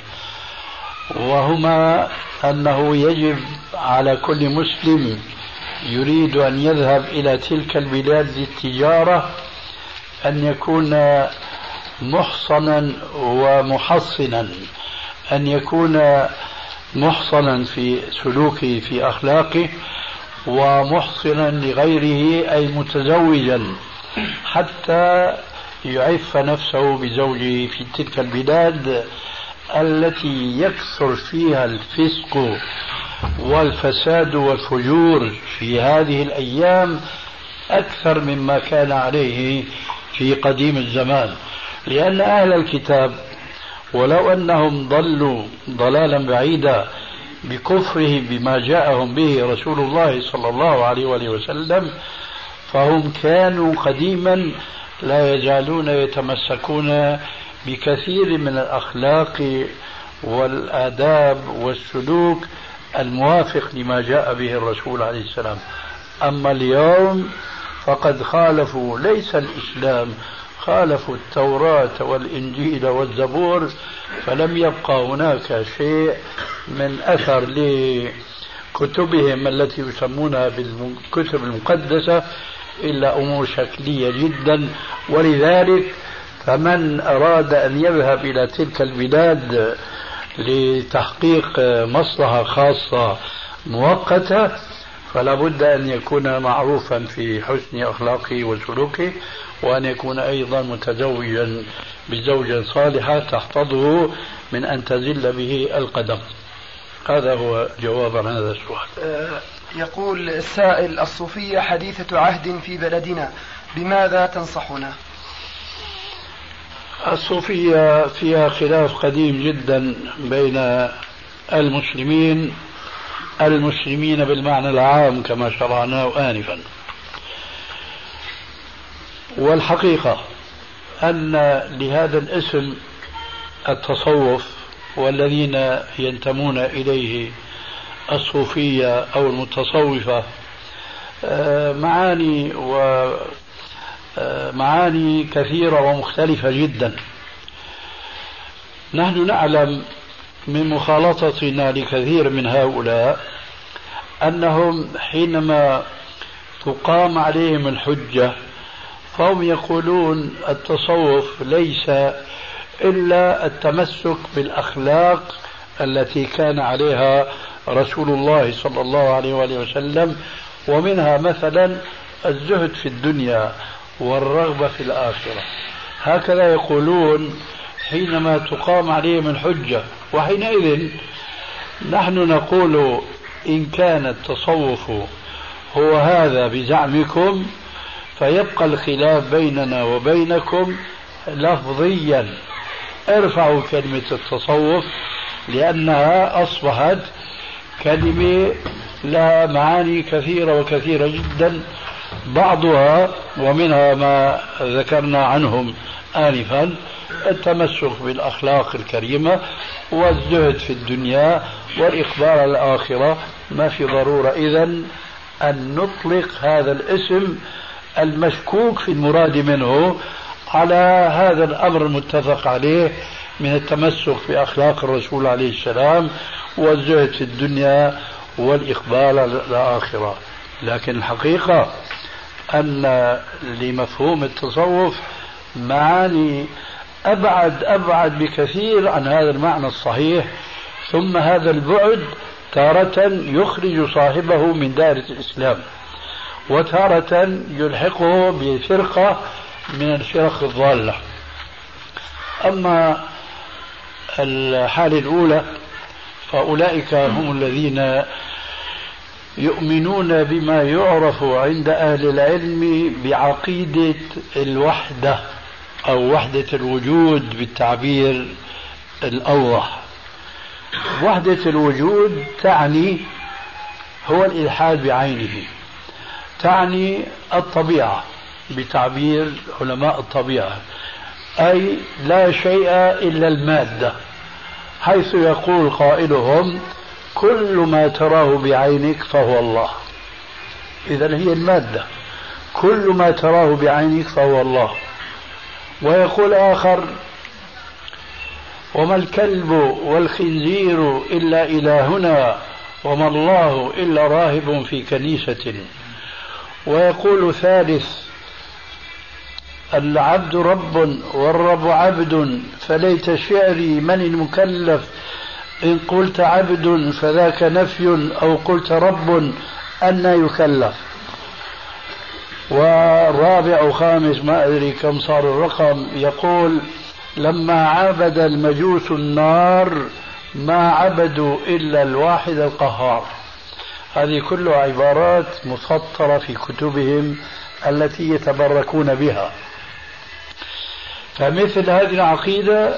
وهما أنه يجب على كل مسلم يريد أن يذهب إلى تلك البلاد للتجارة أن يكون محصنا ومحصنا، أن يكون محصنا في سلوكه في أخلاقه، ومحصنا لغيره أي متزوجا حتى يعف نفسه بزوجه في تلك البلاد التي يكثر فيها الفسق والفساد والفجور في هذه الأيام أكثر مما كان عليه في قديم الزمان. لأن أهل الكتاب ولو أنهم ضلوا ضلالا بعيدا بكفره بما جاءهم به رسول الله صلى الله عليه وآله وسلم، فهم كانوا قديما لا يزالون يتمسكون بكثير من الأخلاق والآداب والسلوك الموافق لما جاء به الرسول عليه السلام. أما اليوم فقد خالفوا ليس الإسلام، خالفوا التوراة والإنجيل والزبور، فلم يبقى هناك شيء من أثر لكتبهم التي يسمونها بالكتب المقدسة إلا أمور شكلية جدا. ولذلك فمن أراد أن يذهب إلى تلك البلاد لتحقيق مصلحة خاصة مؤقتة فلا بد أن يكون معروفا في حسن أخلاقه وسلوكه، وأن يكون أيضا متزوجا بزوجة صالحة تحفظه من أن تزل به القدم. هذا هو جواب عن هذا السؤال. يقول السائل: الصوفية حديثة عهد في بلدنا، بماذا تنصحنا؟ الصوفية فيها خلاف قديم جدا بين المسلمين بالمعنى العام كما شرعناه آنفا. والحقيقة أن لهذا الاسم التصوف والذين ينتمون إليه الصوفية أو المتصوفة معاني كثيرة ومختلفة جدا. نحن نعلم من مخالطتنا لكثير من هؤلاء أنهم حينما تقام عليهم الحجة فهم يقولون التصوف ليس إلا التمسك بالأخلاق التي كان عليها رسول الله صلى الله عليه وآله وسلم، ومنها مثلا الزهد في الدنيا والرغبة في الآخرة. هكذا يقولون حينما تقام عليهم الحجة. وحينئذ نحن نقول إن كان التصوف هو هذا بزعمكم فيبقى الخلاف بيننا وبينكم لفظيا. ارفعوا كلمة التصوف لأنها أصبحت كلمة لها معاني كثيرة وكثيرة جدا، بعضها ومنها ما ذكرنا عنهم آنفا التمسك بالأخلاق الكريمة والزهد في الدنيا والإقبال على الآخرة. ما في ضرورة إذن أن نطلق هذا الاسم المشكوك في المراد منه على هذا الأمر المتفق عليه من التمسك بأخلاق الرسول عليه السلام والزهد في الدنيا والإقبال على الآخرة. لكن الحقيقة أن لمفهوم التصوف معاني أبعد بكثير عن هذا المعنى الصحيح، ثم هذا البعد تارة يخرج صاحبه من دائرة الإسلام وتارة يلحقه بفرقة من الفرق الضالة. أما الحالة الأولى فأولئك هم الذين يؤمنون بما يعرف عند أهل العلم بعقيدة الوحدة أو وحدة الوجود بالتعبير الأوضح. وحدة الوجود تعني هو الإلحاد بعينه، تعني الطبيعة، بتعبير علماء الطبيعة، أي لا شيء إلا المادة، حيث يقول قائلهم كل ما تراه بعينك فهو الله. إذن هي المادة، كل ما تراه بعينك فهو الله. ويقول آخر وما الكلب والخنزير إلا إلهنا وما الله إلا راهب في كنيسة. ويقول ثالث العبد رب والرب عبد فليت شعري من المكلف إن قلت عبد فذاك نفي أو قلت رب أن يكلف. والرابع وخامس ما أدري كم صار الرقم يقول لما عبد المجوس النار ما عبدوا إلا الواحد القهار. هذه كلها عبارات مسطرة في كتبهم التي يتبركون بها. فمثل هذه العقيدة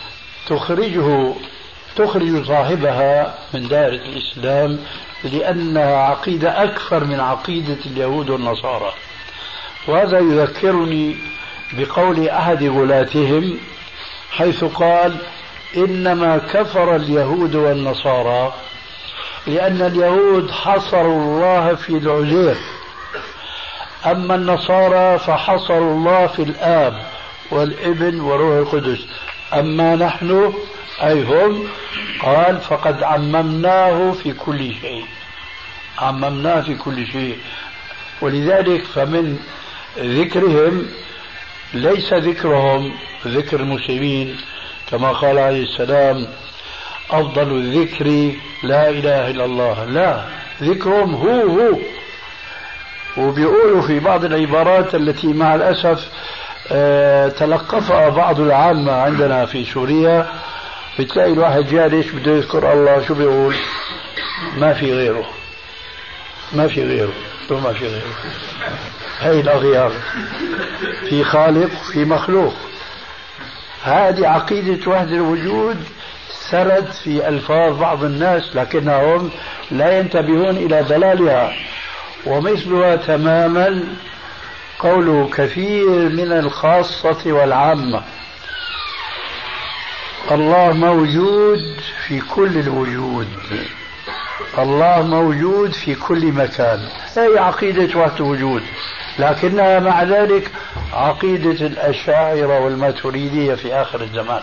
تخرج صاحبها من دائرة الإسلام، لأنها عقيدة أكثر من عقيدة اليهود والنصارى. وهذا يذكرني بقول أحد غلاتهم حيث قال إنما كفر اليهود والنصارى لأن اليهود حصروا الله في العزير، أما النصارى فحصروا الله في الآب والابن وروح القدس، أما نحن أي هم قال فقد عممناه في كل شيء، عممناه في كل شيء. ولذلك فمن ذكرهم ليس ذكرهم ذكر المسلمين كما قال عليه السلام أفضل الذكر لا إله إلا الله، لا، ذكرهم هو. وبيقولوا في بعض العبارات التي مع الأسف تلقفها بعض العامة عندنا في سوريا، بتلاقي الواحد جالس بده يذكر الله شو بيقول؟ ما في غيره، ما في غيره، شو ما في غيره؟ هاي الأغيار، في خالق في مخلوق. هذه عقيدة وحدة الوجود سرد في ألفاظ بعض الناس لكنهم لا ينتبهون إلى دلالها. ومثلها تماما قول كثير من الخاصة والعامة الله موجود في كل الوجود، الله موجود في كل مكان. هي عقيدة وحدة الوجود، لكنها مع ذلك عقيدة الأشاعرة والماتريدية في آخر الزمان.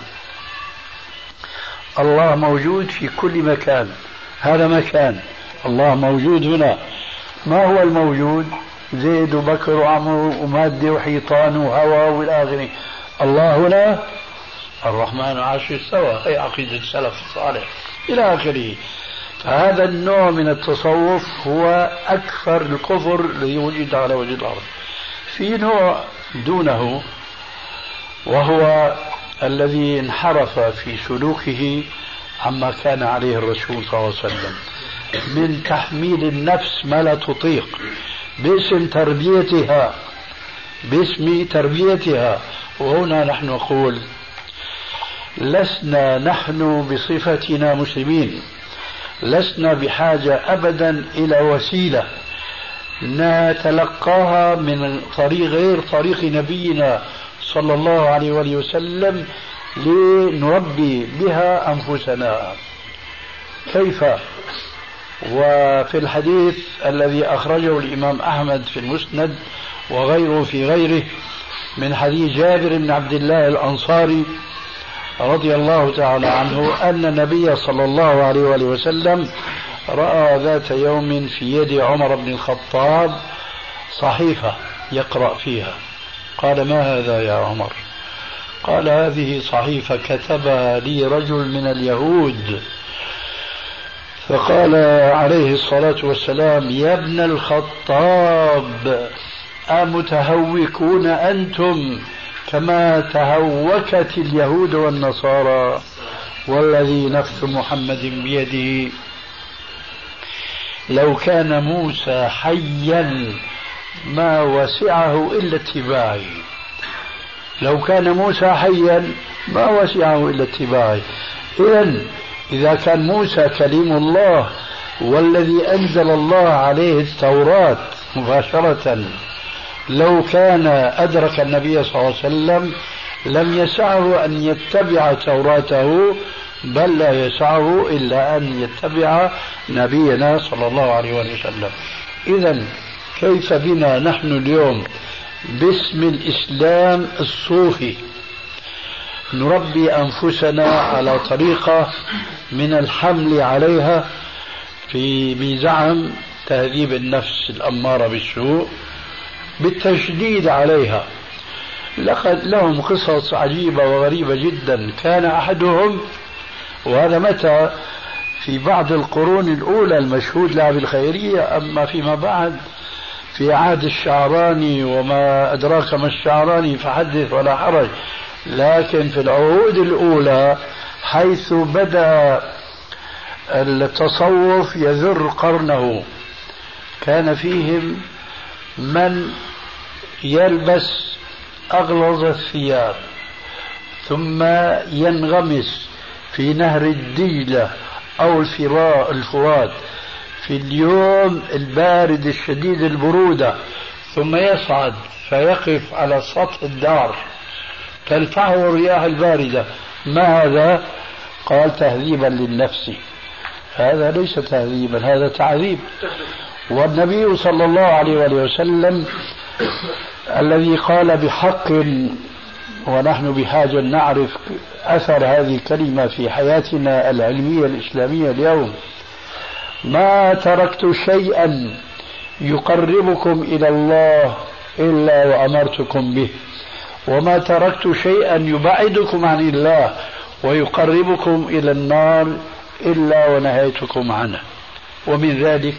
الله موجود في كل مكان، هذا مكان، الله موجود هنا. ما هو الموجود؟ زيد وبكر وعمر ومادة وحيطان وهواء والآخرين. الله هنا الرحمن عرش استوى، هي عقيدة السلف الصالح إلى آخره. فهذا النوع من التصوف هو أكثر الكفر الذي وجد على وجه الأرض. في نوع دونه وهو الذي انحرف في سلوكه عما كان عليه الرسول صلى الله عليه وسلم من تحميل النفس ما لا تطيق باسم تربيتها. وهنا نحن نقول لسنا نحن بصفتنا مسلمين لسنا بحاجة أبدا إلى وسيلة نتلقاها من طريق غير طريق نبينا صلى الله عليه وآله وسلم لنربي بها أنفسنا. كيف؟ وفي الحديث الذي أخرجه الإمام أحمد في المسند وغيره في غيره من حديث جابر بن عبد الله الأنصاري رضي الله تعالى عنه أن النبي صلى الله عليه وآله وسلم رأى ذات يوم في يد عمر بن الخطاب صحيفة يقرأ فيها. قال ما هذا يا عمر؟ قال هذه صحيفة كتبها لي رجل من اليهود. فقال عليه الصلاة والسلام يا ابن الخطاب أمتهوكون أنتم كما تهوكت اليهود والنصارى والذي نفس محمد بيده لو كان موسى حيا ما وسعه إلا اتباعي. لو كان موسى حيا ما وسعه إلا اتباعي. إذا كان موسى كليم الله والذي أنزل الله عليه التوراة مباشرة لو كان أدرك النبي صلى الله عليه وسلم لم يسعه أن يتبع توراته، بل لا يسعه إلا أن يتبع نبينا صلى الله عليه وسلم. إذن كيف بنا نحن اليوم باسم الإسلام الصوفي نربي أنفسنا على طريقة من الحمل عليها بزعم تهذيب النفس الأمارة بالسوء بالتشديد عليها. لقد لهم قصص عجيبة وغريبة جدا. كان أحدهم، وهذا متى في بعض القرون الأولى المشهود لها بالخيرية، أما فيما بعد في عهد الشعراني وما أدراك ما الشعراني فحدث ولا حرج، لكن في العهود الأولى حيث بدأ التصوف يذر قرنه كان فيهم من يلبس أغلظ الثياب ثم ينغمس في نهر الدجلة أو الفرات في اليوم البارد الشديد البرودة، ثم يصعد فيقف على سطح الدار تلفحه الرياح الباردة. ما هذا؟ قال تهذيبا للنفس. هذا ليس تهذيبا، هذا تعذيب. والنبي صلى الله عليه وسلم الذي قال بحق، ونحن بحاجة نعرف أثر هذه الكلمة في حياتنا العلمية الإسلامية اليوم: ما تركت شيئا يقربكم إلى الله إلا وأمرتكم به، وما تركت شيئا يبعدكم عن الله ويقربكم إلى النار إلا ونهيتكم عنه. ومن ذلك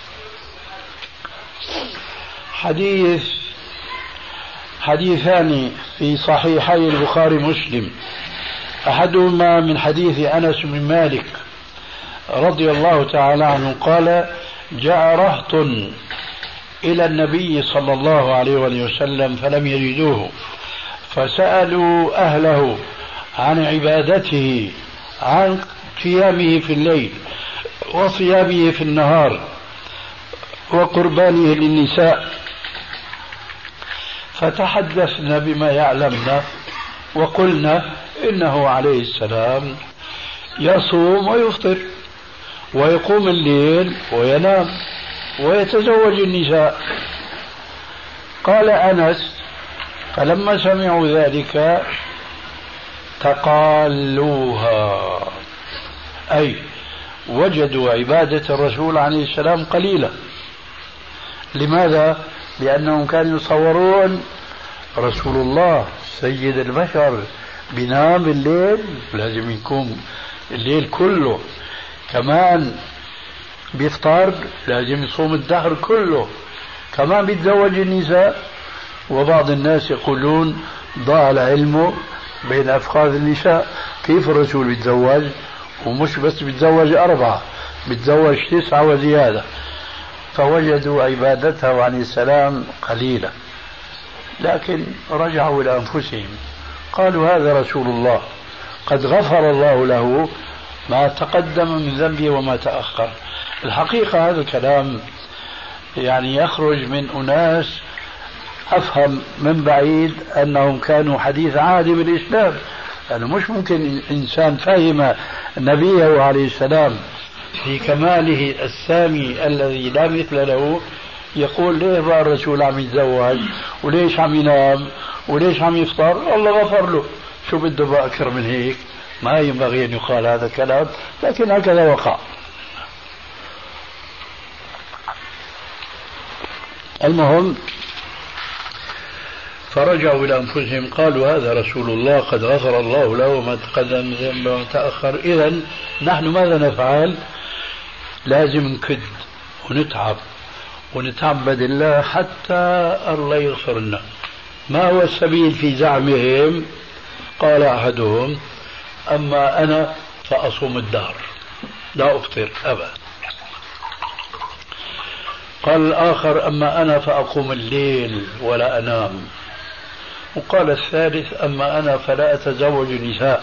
حديثان في صحيحي البخاري ومسلم، أحدهما من حديث أنس بن مالك رضي الله تعالى عنه قال: جاء رهط إلى النبي صلى الله عليه وسلم فلم يجدوه، فسألوا أهله عن عبادته، عن قيامه في الليل وصيامه في النهار وقربانه للنساء، فتحدثنا بما يعلمنا وقلنا إنه عليه السلام يصوم ويفطر ويقوم الليل وينام ويتزوج النساء. قال أنس: فلما سمعوا ذلك تقالوها، أي وجدوا عبادة الرسول عليه السلام قليلة. لماذا؟ لأنهم كانوا يصورون رسول الله سيد البشر بينام الليل، لازم يكون الليل كله، كمان بيفطر لازم يصوم الدهر كله، كمان بيتزوج النساء. وبعض الناس يقولون ضاع العلم بين أفخاذ النساء. كيف الرسول بيتزوج؟ ومش بس بيتزوج 4، بيتزوج 9 وزيادة. فوجدوا عبادته عليه السلام قليلة، لكن رجعوا إلى أنفسهم قالوا: هذا رسول الله قد غفر الله له ما تقدم من ذنبه وما تأخر. الحقيقة هذا الكلام يعني يخرج من أناس أفهم من بعيد أنهم كانوا حديث عهد بالإسلام، يعني مش ممكن إنسان فهم نبيه عليه السلام في كماله السامي الذي لا مثل له يقول: ليه بقى الرسول عم يتزوج وليش عم ينام وليش عم يفطر؟ الله غفر له. شو بده بقى أكثر من هيك؟ ما ينبغي أن يقال هذا الكلام، لكن هكذا وقع. المهم فرجعوا إلى أنفسهم قالوا: هذا رسول الله قد غفر الله له ما تقدم من ذنبه وما تأخر. إذن نحن ماذا نفعل؟ لازم نكد ونتعب ونتعبد الله حتى الله يغفر لنا. ما هو السبيل في زعمهم؟ قال أحدهم: أما أنا فأصوم الدهر لا أفطر أبدا. قال الآخر: أما أنا فأقوم الليل ولا أنام. وقال الثالث: أما أنا فلا أتزوج نساء.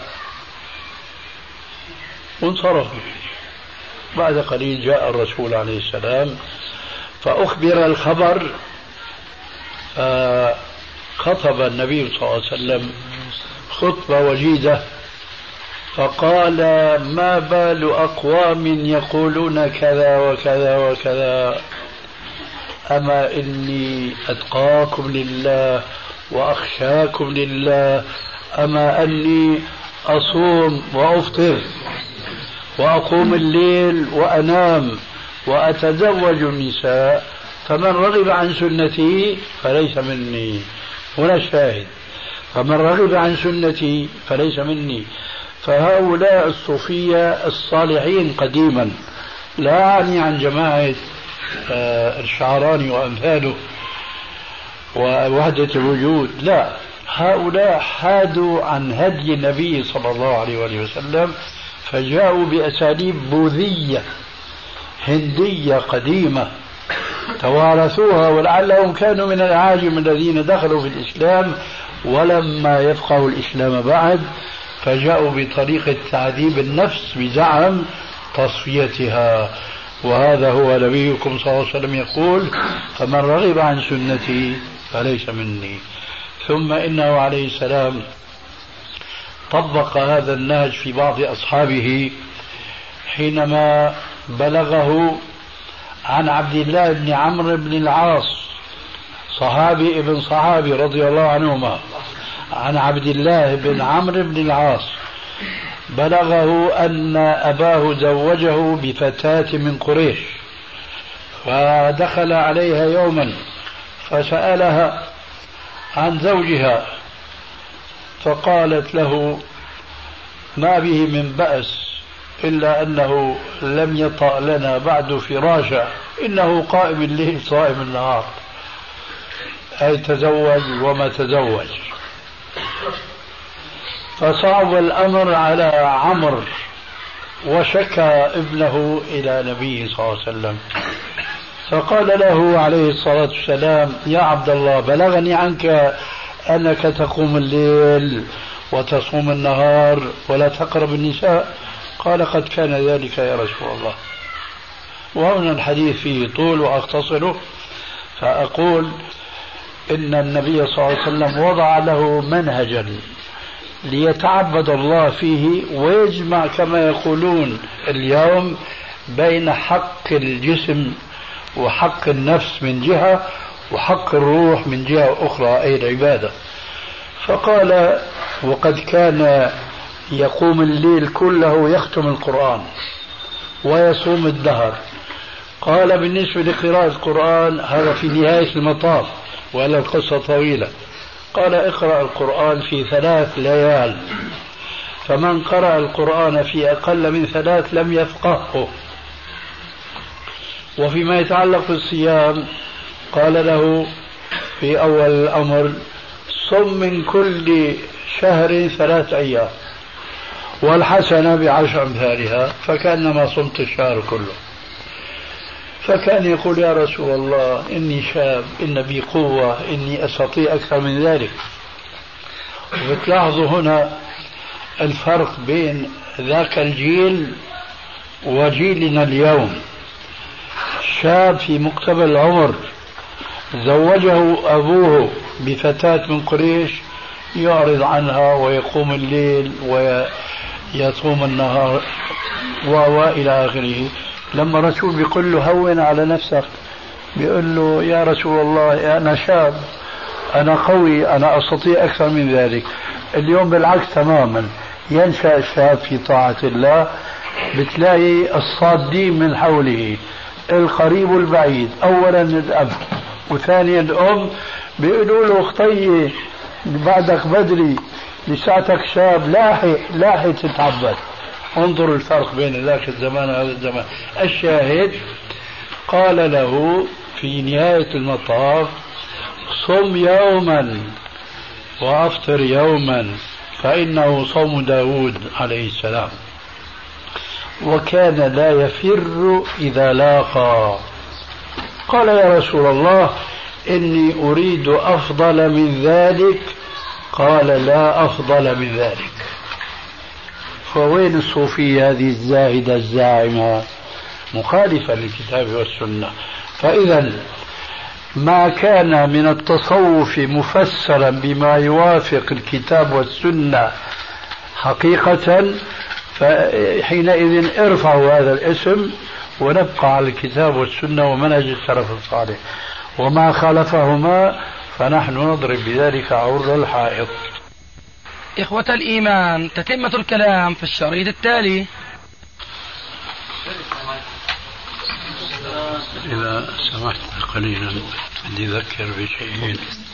وانصرفوا. بعد قليل جاء الرسول عليه السلام فأخبر الخبر فخطب النبي صلى الله عليه وسلم خطبة وجيزة فقال: ما بال أقوام يقولون كذا وكذا وكذا، أما إني أتقاكم لله وأخشاكم لله، أما أني أصوم وأفطر وأقوم الليل وأنام وأتزوج النساء، فمن رغب عن سنتي فليس مني. هنا الشاهد: فمن رغب عن سنتي فليس مني. فهؤلاء الصوفية الصالحين قديما، لا أعني عن جماعة الشعراني وأمثاله ووحدة الوجود، لا، هؤلاء حادوا عن هدي النبي صلى الله عليه وسلم، فجاءوا بأساليب بوذية هندية قديمة توارثوها، ولعلهم كانوا من الأعاجم الذين دخلوا في الإسلام ولما يفقهوا الإسلام بعد، فجاءوا بطريقة تعذيب النفس بزعم تصفيتها. وهذا هو نبيكم صلى الله عليه وسلم يقول: فمن رغب عن سنتي فليس مني. ثم إنه عليه السلام طبق هذا النهج في بعض أصحابه حينما بلغه عن عبد الله بن عمرو بن العاص، صحابي ابن صحابي رضي الله عنهما، عن عبد الله بن عمرو بن العاص، بلغه أن أباه زوجه بفتاة من قريش، فدخل عليها يوما فسألها عن زوجها، فقالت له: ما به من بأس إلا أنه لم يطأ لنا بعد فراشا، إنه قائم الليل صائم النهار، أي تزوج وما تزوج. فصعب الأمر على عمرو وشكى ابنه إلى نبيه صلى الله عليه وسلم، فقال له عليه الصلاة والسلام: يا عبد الله، بلغني عنك أنك تقوم الليل وتصوم النهار ولا تقرب النساء. قال: قد كان ذلك يا رسول الله. وهنا الحديث فيه طول وأختصره، فأقول إن النبي صلى الله عليه وسلم وضع له منهجا ليتعبد الله فيه ويجمع كما يقولون اليوم بين حق الجسم وحق النفس من جهة وحق الروح من جهة أخرى، أي العبادة. فقال: وقد كان يقوم الليل كله يختم القرآن ويصوم الدهر. قال: بالنسبة لقراءة القرآن هذا في نهاية المطاف، ولا القصة طويلة. قال: اقرأ القرآن في 3 ليال، فمن قرأ القرآن في أقل من 3 لم يفقهه. وفيما يتعلق بالصيام قال له في أول الأمر: صم من كل شهر 3 أيام، والحسنة ب10 أمثالها، فكأنما صمت الشهر كله. فكان يقول: يا رسول الله، إني شاب، إن بي قوة، إني أستطيع أكثر من ذلك. وبتلاحظوا هنا الفرق بين ذاك الجيل وجيلنا اليوم. شاب في مقتبل العمر زوجه أبوه بفتاة من قريش، يعرض عنها ويقوم الليل ويصوم النهار وإلى آخره. لما الرسول بيقول له: هون على نفسك، بيقول له: يا رسول الله، أنا شاب، أنا قوي، أنا أستطيع أكثر من ذلك. اليوم بالعكس تماما، ينشأ الشاب في طاعة الله، بتلاقي الصادين من حوله، القريب والبعيد، أولا الأب وثانيا الأم، بيقولوا له: اخطي بعدك بدري، لساعتك شاب، لاحق تتعبد. انظروا الفرق بين ذاك الزمان وهذا الزمان. الشاهد قال له في نهاية المطاف: صم يوما وأفطر يوما، فإنه صوم داود عليه السلام، وكان لا يفر إذا لاقى. قال: يا رسول الله، إني أريد أفضل من ذلك. قال: لا أفضل من ذلك. فوين الصوفية هذه الزاهدة الزاعمة مخالفة للكتاب والسنة؟ فإذا ما كان من التصوف مفسرا بما يوافق الكتاب والسنة حقيقة، فحينئذ ارفعوا هذا الاسم ونبقى على الكتاب والسنة ومنهج السلف الصالح، وما خالفهما فنحن نضرب بذلك عرض الحائط. إخوة الإيمان، تتمة الكلام في الشريط التالي. إذا سمحت قليلا بدي أذكر بشيء.